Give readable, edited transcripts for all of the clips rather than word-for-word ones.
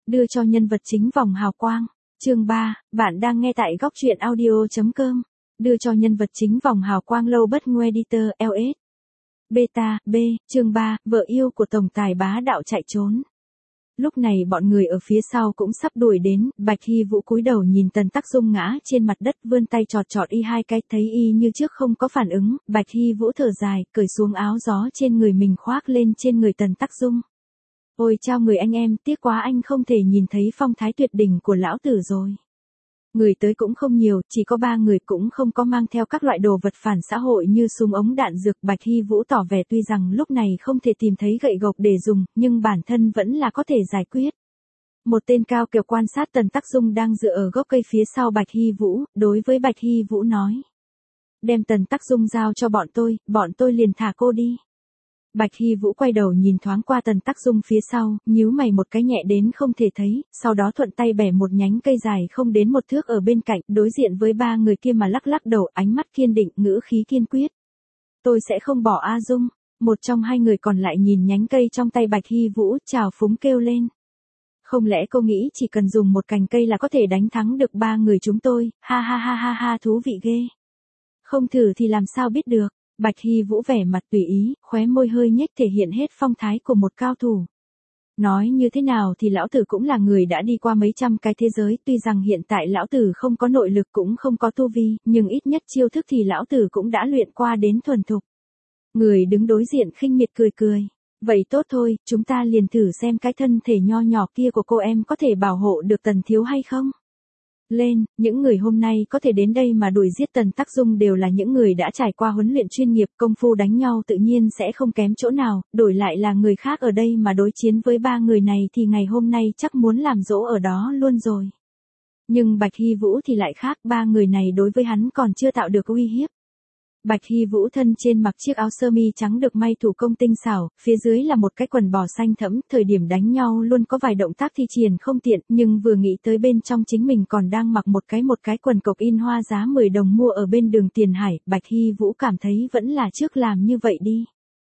đưa cho nhân vật chính vòng hào quang. Chương 3, bạn đang nghe tại góc truyện audio.com. Đưa cho nhân vật chính vòng hào quang lâu bất ngờ editor LS. Beta, B, chương 3, vợ yêu của tổng tài bá đạo chạy trốn. Lúc này bọn người ở phía sau cũng sắp đuổi đến, Bạch Hy Vũ cúi đầu nhìn Tần Tắc Dung ngã trên mặt đất, vươn tay chọt y hai cái, thấy y như trước không có phản ứng, Bạch Hy Vũ thở dài, cởi xuống áo gió trên người mình khoác lên trên người Tần Tắc Dung. Ôi chao người anh em, tiếc quá anh không thể nhìn thấy phong thái tuyệt đỉnh của lão tử rồi. Người tới cũng không nhiều, chỉ có 3 người, cũng không có mang theo các loại đồ vật phản xã hội như súng ống đạn dược. Bạch Hy Vũ tỏ vẻ tuy rằng lúc này không thể tìm thấy gậy gộc để dùng, nhưng bản thân vẫn là có thể giải quyết. Một tên cao kiều quan sát Tần Tắc Dung đang dựa ở gốc cây phía sau Bạch Hy Vũ, đối với Bạch Hy Vũ nói. Đem Tần Tắc Dung giao cho bọn tôi liền thả cô đi. Bạch Hy Vũ quay đầu nhìn thoáng qua Tần Tắc Dung phía sau, nhíu mày một cái nhẹ đến không thể thấy, sau đó thuận tay bẻ một nhánh cây dài không đến 1 thước ở bên cạnh, đối diện với 3 người kia mà lắc lắc đầu, ánh mắt kiên định, ngữ khí kiên quyết. Tôi sẽ không bỏ A Dung. Một trong 2 người còn lại nhìn nhánh cây trong tay Bạch Hy Vũ, trào phúng kêu lên. Không lẽ cô nghĩ chỉ cần dùng một cành cây là có thể đánh thắng được 3 người chúng tôi, ha ha ha ha ha, thú vị ghê. Không thử thì làm sao biết được. Bạch Hy Vũ vẻ mặt tùy ý, khóe môi hơi nhếch thể hiện hết phong thái của một cao thủ. Nói như thế nào thì lão tử cũng là người đã đi qua mấy trăm cái thế giới, tuy rằng hiện tại lão tử không có nội lực cũng không có tu vi, nhưng ít nhất chiêu thức thì lão tử cũng đã luyện qua đến thuần thục. Người đứng đối diện khinh miệt cười cười. Vậy tốt thôi, chúng ta liền thử xem cái thân thể nho nhỏ kia của cô em có thể bảo hộ được Tần thiếu hay không. Lên, những người hôm nay có thể đến đây mà đuổi giết Tần Tắc Dung đều là những người đã trải qua huấn luyện chuyên nghiệp, công phu đánh nhau tự nhiên sẽ không kém chỗ nào, đổi lại là người khác ở đây mà đối chiến với 3 người này thì ngày hôm nay chắc muốn làm dỗ ở đó luôn rồi. Nhưng Bạch Hy Vũ thì lại khác, 3 người này đối với hắn còn chưa tạo được uy hiếp. Bạch Hy Vũ thân trên mặc chiếc áo sơ mi trắng được may thủ công tinh xảo, phía dưới là một cái quần bò xanh thẫm, thời điểm đánh nhau luôn có vài động tác thi triển không tiện, nhưng vừa nghĩ tới bên trong chính mình còn đang mặc một cái quần cộc in hoa giá 10 đồng mua ở bên đường Tiền Hải, Bạch Hy Vũ cảm thấy vẫn là trước làm như vậy đi.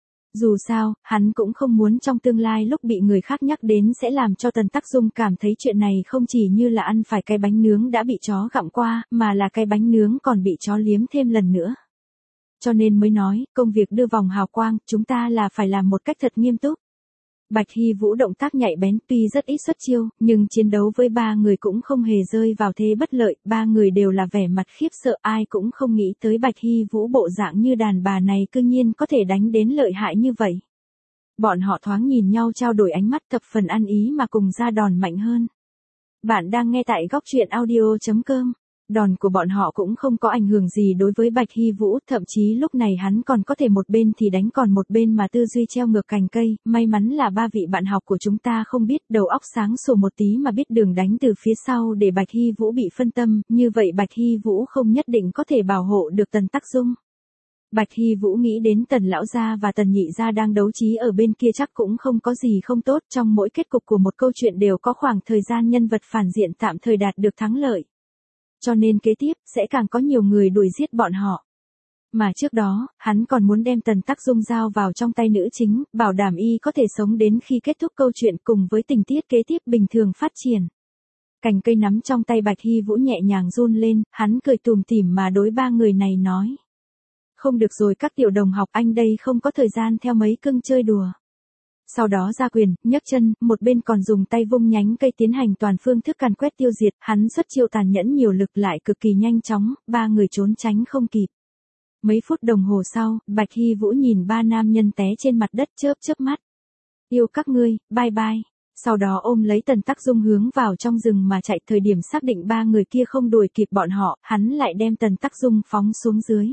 Dù sao, hắn cũng không muốn trong tương lai lúc bị người khác nhắc đến sẽ làm cho Tần Tắc Dung cảm thấy chuyện này không chỉ như là ăn phải cái bánh nướng đã bị chó gặm qua, mà là cái bánh nướng còn bị chó liếm thêm lần nữa. Cho nên mới nói, công việc đưa vòng hào quang, chúng ta là phải làm một cách thật nghiêm túc. Bạch Hy Vũ động tác nhạy bén, tuy rất ít xuất chiêu, nhưng chiến đấu với 3 người cũng không hề rơi vào thế bất lợi, 3 người đều là vẻ mặt khiếp sợ, ai cũng không nghĩ tới Bạch Hy Vũ bộ dạng như đàn bà này cư nhiên có thể đánh đến lợi hại như vậy. Bọn họ thoáng nhìn nhau trao đổi ánh mắt thập phần ăn ý mà cùng ra đòn mạnh hơn. Bạn đang nghe tại góc truyện audio.com. Đòn của bọn họ cũng không có ảnh hưởng gì đối với Bạch Hy Vũ, thậm chí lúc này hắn còn có thể một bên thì đánh còn một bên mà tư duy treo ngược cành cây, may mắn là 3 vị bạn học của chúng ta không biết, đầu óc sáng sủa một tí mà biết đường đánh từ phía sau để Bạch Hy Vũ bị phân tâm, như vậy Bạch Hy Vũ không nhất định có thể bảo hộ được Tần Tắc Dung. Bạch Hy Vũ nghĩ đến Tần lão gia và Tần nhị gia đang đấu trí ở bên kia chắc cũng không có gì không tốt, trong mỗi kết cục của một câu chuyện đều có khoảng thời gian nhân vật phản diện tạm thời đạt được thắng lợi. Cho nên kế tiếp, sẽ càng có nhiều người đuổi giết bọn họ. Mà trước đó, hắn còn muốn đem Tần Tắc Dung giao vào trong tay nữ chính, bảo đảm y có thể sống đến khi kết thúc câu chuyện cùng với tình tiết kế tiếp bình thường phát triển. Cành cây nắm trong tay Bạch Hy Vũ nhẹ nhàng run lên, hắn cười tủm tỉm mà đối 3 người này nói. Không được rồi các tiểu đồng học, anh đây không có thời gian theo mấy cưng chơi đùa. Sau đó ra quyền, nhấc chân, một bên còn dùng tay vung nhánh cây tiến hành toàn phương thức càn quét tiêu diệt, hắn xuất chiêu tàn nhẫn nhiều lực lại cực kỳ nhanh chóng, 3 người trốn tránh không kịp. Mấy phút đồng hồ sau, Bạch Hy Vũ nhìn 3 nam nhân té trên mặt đất chớp mắt. Yêu các ngươi, bye bye. Sau đó ôm lấy Tần Tắc Dung hướng vào trong rừng mà chạy, thời điểm xác định 3 người kia không đuổi kịp bọn họ, hắn lại đem Tần Tắc Dung phóng xuống dưới.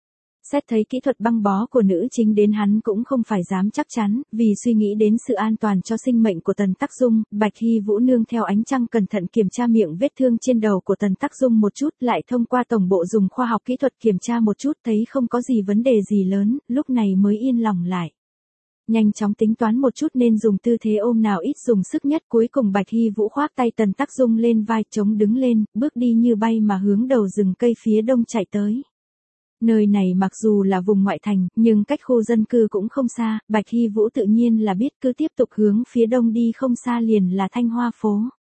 Xét thấy kỹ thuật băng bó của nữ chính đến hắn cũng không phải dám chắc chắn, vì suy nghĩ đến sự an toàn cho sinh mệnh của Tần Tắc Dung, Bạch Hy Vũ nương theo ánh trăng cẩn thận kiểm tra miệng vết thương trên đầu của Tần Tắc Dung một chút, lại thông qua tổng bộ dùng khoa học kỹ thuật kiểm tra một chút, thấy không có gì vấn đề gì lớn, lúc này mới yên lòng lại. Nhanh chóng tính toán một chút nên dùng tư thế ôm nào ít dùng sức nhất, cuối cùng Bạch Hy Vũ khoác tay Tần Tắc Dung lên vai, chống đứng lên, bước đi như bay mà hướng đầu rừng cây phía đông chạy tới. Nơi này mặc dù là vùng ngoại thành, nhưng cách khu dân cư cũng không xa, Bạch Hy Vũ tự nhiên là biết, cứ tiếp tục hướng phía đông đi không xa liền là Thanh Hoa phố.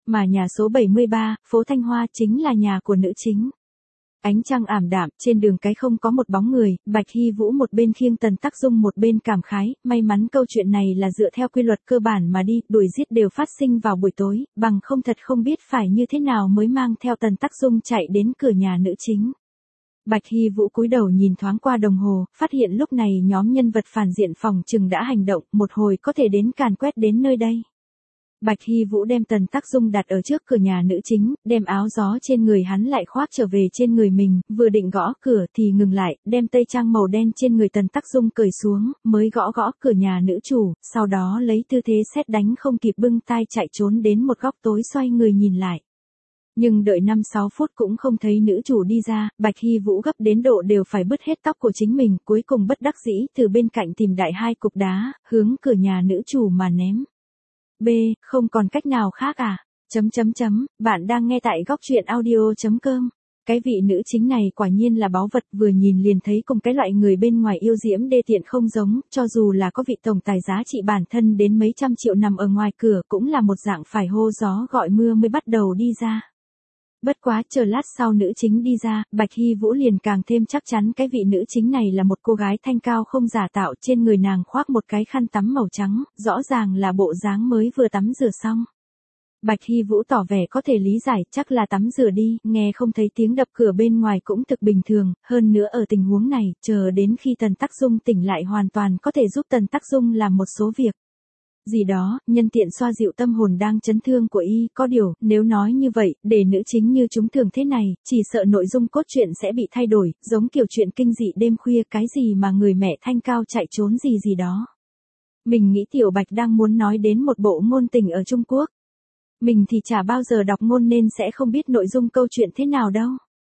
Mà nhà số 73, phố Thanh Hoa chính là nhà của nữ chính. Ánh trăng ảm đạm, trên đường cái không có một bóng người, Bạch Hy Vũ một bên khiêng Tần Tắc Dung một bên cảm khái, may mắn câu chuyện này là dựa theo quy luật cơ bản mà đi, đuổi giết đều phát sinh vào buổi tối, bằng không thật không biết phải như thế nào mới mang theo Tần Tắc Dung chạy đến cửa nhà nữ chính. Bạch Hy Vũ cúi đầu nhìn thoáng qua đồng hồ, phát hiện lúc này nhóm nhân vật phản diện phòng trừng đã hành động, một hồi có thể đến càn quét đến nơi đây. Bạch Hy Vũ đem Tần Tắc Dung đặt ở trước cửa nhà nữ chính, đem áo gió trên người hắn lại khoác trở về trên người mình, vừa định gõ cửa thì ngừng lại, đem tây trang màu đen trên người Tần Tắc Dung cởi xuống, mới gõ cửa nhà nữ chủ, sau đó lấy tư thế sét đánh không kịp bưng tai chạy trốn đến một góc tối xoay người nhìn lại. Nhưng đợi 5-6 phút cũng không thấy nữ chủ đi ra, Bạch Hy Vũ gấp đến độ đều phải bứt hết tóc của chính mình, cuối cùng bất đắc dĩ từ bên cạnh tìm đại 2 cục đá, hướng cửa nhà nữ chủ mà ném. B, không còn cách nào khác à? Bạn đang nghe tại góc truyện audio.com. Cái vị nữ chính này quả nhiên là báu vật, vừa nhìn liền thấy cùng cái loại người bên ngoài yêu diễm đê tiện không giống, cho dù là có vị tổng tài giá trị bản thân đến mấy trăm triệu nằm ở ngoài cửa cũng là một dạng phải hô gió gọi mưa mới bắt đầu đi ra. Bất quá chờ lát sau nữ chính đi ra, Bạch Hy Vũ liền càng thêm chắc chắn cái vị nữ chính này là một cô gái thanh cao không giả tạo, trên người nàng khoác một cái khăn tắm màu trắng, rõ ràng là bộ dáng mới vừa tắm rửa xong. Bạch Hy Vũ tỏ vẻ có thể lý giải, chắc là tắm rửa đi, nghe không thấy tiếng đập cửa bên ngoài cũng thực bình thường, hơn nữa ở tình huống này, chờ đến khi Tần Tắc Dung tỉnh lại hoàn toàn có thể giúp Tần Tắc Dung làm một số việc. Gì đó, nhân tiện xoa dịu tâm hồn đang chấn thương của y, có điều, nếu nói như vậy, để nữ chính như chúng thường thế này, chỉ sợ nội dung cốt truyện sẽ bị thay đổi, giống kiểu chuyện kinh dị đêm khuya cái gì mà người mẹ thanh cao chạy trốn gì đó. Mình nghĩ Tiểu Bạch đang muốn nói đến một bộ ngôn tình ở Trung Quốc. Mình thì chả bao giờ đọc ngôn nên sẽ không biết nội dung câu chuyện thế nào đâu.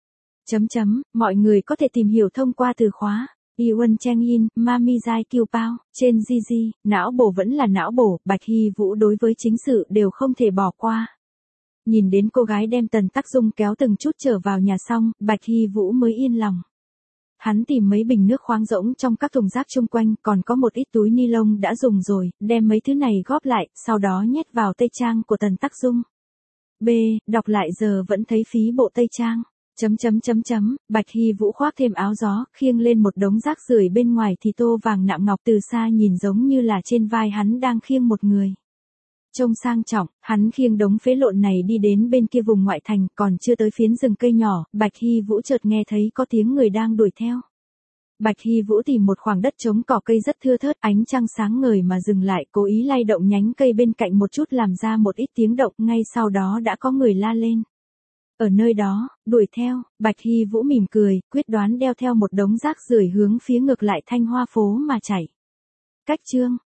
Mọi người có thể tìm hiểu thông qua từ khóa Yuan Cheng Yin, Mami Jai Kiêu Pao, trên GG, não bổ vẫn là não bổ, Bạch Hy Vũ đối với chính sự đều không thể bỏ qua. Nhìn đến cô gái đem Tần Tắc Dung kéo từng chút trở vào nhà xong, Bạch Hy Vũ mới yên lòng. Hắn tìm mấy bình nước khoáng rỗng trong các thùng rác chung quanh, còn có một ít túi ni lông đã dùng rồi, đem mấy thứ này góp lại, sau đó nhét vào tây trang của Tần Tắc Dung. B, đọc lại giờ vẫn thấy phí bộ tây trang. Bạch Hy Vũ khoác thêm áo gió, khiêng lên một đống rác rưởi bên ngoài thì tô vàng nạm ngọc, từ xa nhìn giống như là trên vai hắn đang khiêng một người. Trông sang trọng, hắn khiêng đống phế lộn này đi đến bên kia vùng ngoại thành, còn chưa tới phiến rừng cây nhỏ, Bạch Hy Vũ chợt nghe thấy có tiếng người đang đuổi theo. Bạch Hy Vũ tìm một khoảng đất trống cỏ cây rất thưa thớt, ánh trăng sáng ngời mà dừng lại, cố ý lay động nhánh cây bên cạnh một chút làm ra một ít tiếng động, ngay sau đó đã có người la lên. Ở nơi đó, đuổi theo, Bạch Hy Vũ mỉm cười, quyết đoán đeo theo một đống rác rưởi hướng phía ngược lại Thanh Hoa phố mà chạy. Cách chương